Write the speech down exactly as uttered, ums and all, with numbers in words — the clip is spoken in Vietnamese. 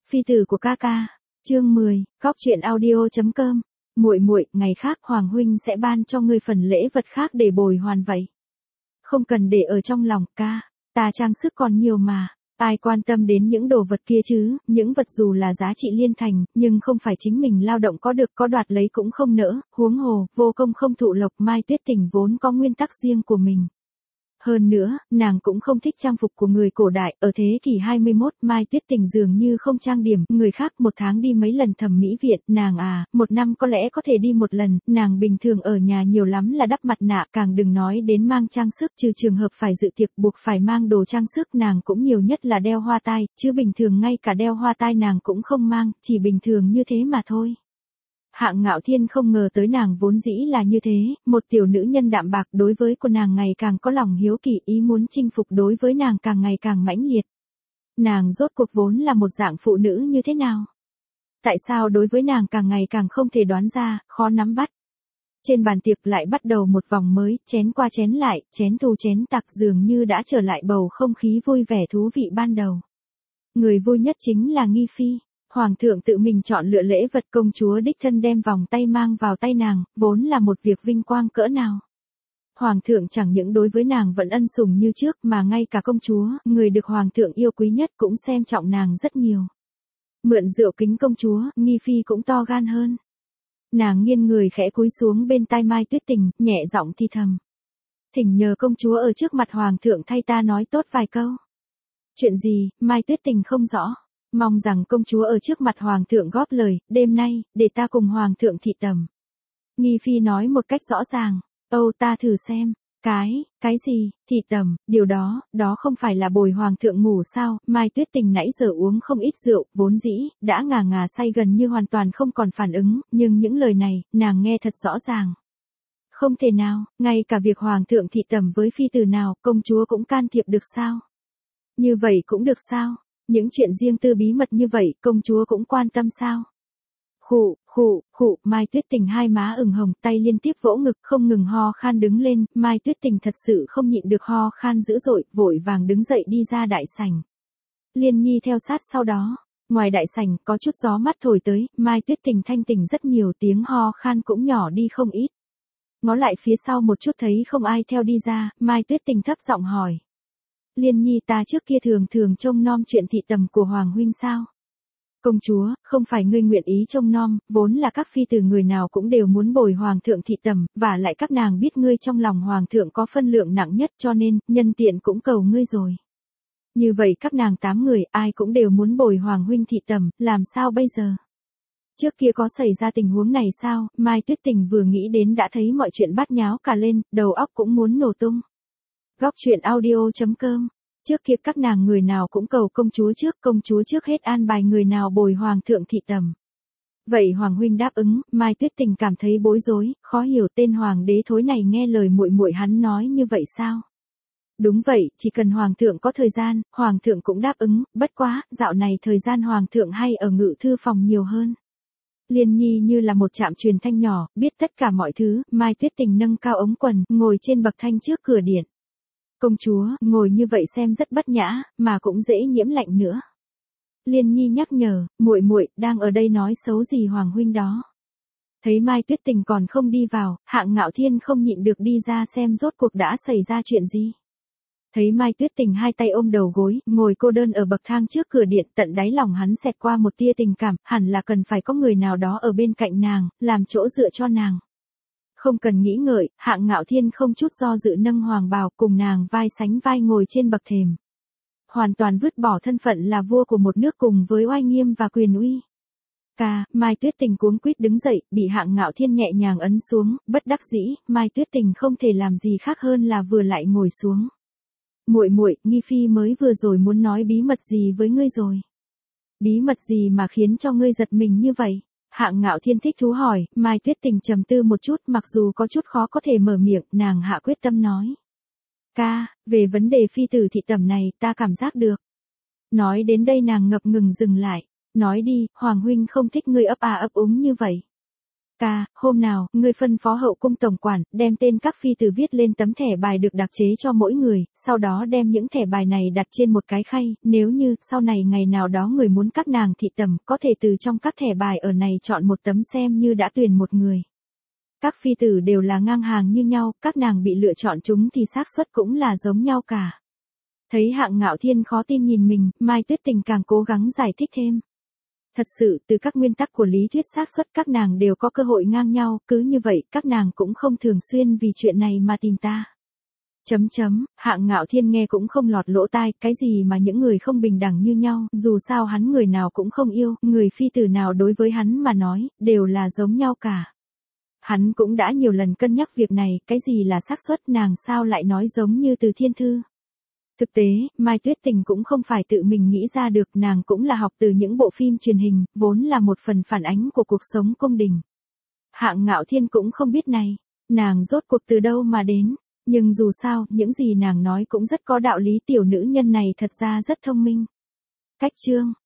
Phi tử của ca ca. Chương mười, góc truyện audio chấm com. Muội muội, ngày khác Hoàng huynh sẽ ban cho ngươi phần lễ vật khác để bồi hoàn vậy. Không cần để ở trong lòng ca, ta trang sức còn nhiều mà. Ai quan tâm đến những đồ vật kia chứ, những vật dù là giá trị liên thành, nhưng không phải chính mình lao động có được có đoạt lấy cũng không nỡ, huống hồ, vô công không thụ lộc. Mai Tuyết Tình vốn có nguyên tắc riêng của mình. Hơn nữa, nàng cũng không thích trang phục của người cổ đại, ở thế kỷ hai mươi mốt, Mai Tuyết Tình dường như không trang điểm, người khác một tháng đi mấy lần thẩm mỹ viện, nàng à, một năm có lẽ có thể đi một lần, nàng bình thường ở nhà nhiều lắm là đắp mặt nạ, càng đừng nói đến mang trang sức, trừ trường hợp phải dự tiệc buộc phải mang đồ trang sức, nàng cũng nhiều nhất là đeo hoa tai, chứ bình thường ngay cả đeo hoa tai nàng cũng không mang, chỉ bình thường như thế mà thôi. Hạng Ngạo Thiên không ngờ tới nàng vốn dĩ là như thế, một tiểu nữ nhân đạm bạc đối với cô nàng ngày càng có lòng hiếu kỳ, ý muốn chinh phục đối với nàng càng ngày càng mãnh liệt. Nàng rốt cuộc vốn là một dạng phụ nữ như thế nào? Tại sao đối với nàng càng ngày càng không thể đoán ra, khó nắm bắt? Trên bàn tiệc lại bắt đầu một vòng mới, chén qua chén lại, chén thù chén tặc dường như đã trở lại bầu không khí vui vẻ thú vị ban đầu. Người vui nhất chính là Nghi Phi. Hoàng thượng tự mình chọn lựa lễ vật, công chúa đích thân đem vòng tay mang vào tay nàng, vốn là một việc vinh quang cỡ nào. Hoàng thượng chẳng những đối với nàng vẫn ân sủng như trước mà ngay cả công chúa, người được hoàng thượng yêu quý nhất cũng xem trọng nàng rất nhiều. Mượn rượu kính công chúa, Nghi Phi cũng to gan hơn. Nàng nghiêng người khẽ cúi xuống bên tai Mai Tuyết Tình, nhẹ giọng thì thầm. Thỉnh nhờ công chúa ở trước mặt hoàng thượng thay ta nói tốt vài câu. Chuyện gì, Mai Tuyết Tình không rõ. Mong rằng công chúa ở trước mặt hoàng thượng góp lời, đêm nay, để ta cùng hoàng thượng thị tầm. Nghi Phi nói một cách rõ ràng, âu ta thử xem, cái, cái gì, thị tầm, điều đó, đó không phải là bồi hoàng thượng ngủ sao? Mai Tuyết Tình nãy giờ uống không ít rượu, vốn dĩ, đã ngà ngà say gần như hoàn toàn không còn phản ứng, nhưng những lời này, nàng nghe thật rõ ràng. Không thể nào, ngay cả việc hoàng thượng thị tầm với phi tử nào, công chúa cũng can thiệp được sao? Như vậy cũng được sao? Những chuyện riêng tư bí mật như vậy, công chúa cũng quan tâm sao? Khụ, khụ, khụ, Mai Tuyết Tình hai má ửng hồng, tay liên tiếp vỗ ngực, không ngừng ho khan đứng lên, Mai Tuyết Tình thật sự không nhịn được ho khan dữ dội, vội vàng đứng dậy đi ra đại sảnh. Liên Nhi theo sát sau đó, ngoài đại sảnh có chút gió mát thổi tới, Mai Tuyết Tình thanh tỉnh rất nhiều, tiếng ho khan cũng nhỏ đi không ít. Ngó lại phía sau một chút thấy không ai theo đi ra, Mai Tuyết Tình thấp giọng hỏi. Liên Nhi, ta trước kia thường thường trông nom chuyện thị tầm của Hoàng huynh sao? Công chúa, không phải ngươi nguyện ý trông nom, vốn là các phi tử người nào cũng đều muốn bồi Hoàng thượng thị tầm, và lại các nàng biết ngươi trong lòng Hoàng thượng có phân lượng nặng nhất cho nên, nhân tiện cũng cầu ngươi rồi. Như vậy các nàng tám người, ai cũng đều muốn bồi Hoàng huynh thị tầm, làm sao bây giờ? Trước kia có xảy ra tình huống này sao? Mai Tuyết Tình vừa nghĩ đến đã thấy mọi chuyện bát nháo cả lên, đầu óc cũng muốn nổ tung. Góc truyện audio chấm com. Trước kia các nàng người nào cũng cầu công chúa trước, công chúa trước hết an bài người nào bồi hoàng thượng thị tầm. Vậy hoàng huynh đáp ứng, Mai Tuyết Tình cảm thấy bối rối, khó hiểu tên hoàng đế thối này nghe lời muội muội hắn nói như vậy sao? Đúng vậy, chỉ cần hoàng thượng có thời gian, hoàng thượng cũng đáp ứng, bất quá, dạo này thời gian hoàng thượng hay ở ngự thư phòng nhiều hơn. Liên Nhi như là một trạm truyền thanh nhỏ, biết tất cả mọi thứ, Mai Tuyết Tình nâng cao ống quần, ngồi trên bậc thanh trước cửa điện. Công chúa, ngồi như vậy xem rất bất nhã, mà cũng dễ nhiễm lạnh nữa. Liên Nhi nhắc nhở, muội muội đang ở đây nói xấu gì hoàng huynh đó. Thấy Mai Tuyết Tình còn không đi vào, Hạng Ngạo Thiên không nhịn được đi ra xem rốt cuộc đã xảy ra chuyện gì. Thấy Mai Tuyết Tình hai tay ôm đầu gối, ngồi cô đơn ở bậc thang trước cửa điện, tận đáy lòng hắn xẹt qua một tia tình cảm, hẳn là cần phải có người nào đó ở bên cạnh nàng, làm chỗ dựa cho nàng. Không cần nghĩ ngợi, Hạng Ngạo Thiên không chút do dự nâng hoàng bào cùng nàng vai sánh vai ngồi trên bậc thềm. Hoàn toàn vứt bỏ thân phận là vua của một nước cùng với oai nghiêm và quyền uy. Ca, Mai Tuyết Tình cuống quýt đứng dậy, bị Hạng Ngạo Thiên nhẹ nhàng ấn xuống, bất đắc dĩ, Mai Tuyết Tình không thể làm gì khác hơn là vừa lại ngồi xuống. Muội muội, Nghi Phi mới vừa rồi muốn nói bí mật gì với ngươi rồi? Bí mật gì mà khiến cho ngươi giật mình như vậy? Hạng Ngạo Thiên thích thú hỏi, Mai Tuyết Tình trầm tư một chút, mặc dù có chút khó có thể mở miệng, nàng hạ quyết tâm nói. Ca, về vấn đề phi tử thị tầm này, ta cảm giác được. Nói đến đây nàng ngập ngừng dừng lại, nói đi, Hoàng huynh không thích ngươi ấp à ấp úng như vậy. ca, hôm nào, ngươi phân phó hậu cung tổng quản, đem tên các phi tử viết lên tấm thẻ bài được đặc chế cho mỗi người, sau đó đem những thẻ bài này đặt trên một cái khay, nếu như, sau này ngày nào đó người muốn các nàng thị tầm, có thể từ trong các thẻ bài ở này chọn một tấm xem như đã tuyển một người. Các phi tử đều là ngang hàng như nhau, các nàng bị lựa chọn chúng thì xác suất cũng là giống nhau cả. Thấy Hạng Ngạo Thiên khó tin nhìn mình, Mai Tuyết Tình càng cố gắng giải thích thêm. Thật sự, từ các nguyên tắc của lý thuyết xác suất các nàng đều có cơ hội ngang nhau, cứ như vậy, các nàng cũng không thường xuyên vì chuyện này mà tìm ta. Chấm chấm, Hạng Ngạo Thiên nghe cũng không lọt lỗ tai, cái gì mà những người không bình đẳng như nhau, dù sao hắn người nào cũng không yêu, người phi tử nào đối với hắn mà nói, đều là giống nhau cả. Hắn cũng đã nhiều lần cân nhắc việc này, cái gì là xác suất, nàng sao lại nói giống như từ thiên thư. Thực tế, Mai Tuyết Tình cũng không phải tự mình nghĩ ra được, nàng cũng là học từ những bộ phim truyền hình, vốn là một phần phản ánh của cuộc sống cung đình. Hạng Ngạo Thiên cũng không biết này, nàng rốt cuộc từ đâu mà đến, nhưng dù sao, những gì nàng nói cũng rất có đạo lý, tiểu nữ nhân này thật ra rất thông minh. Cách chương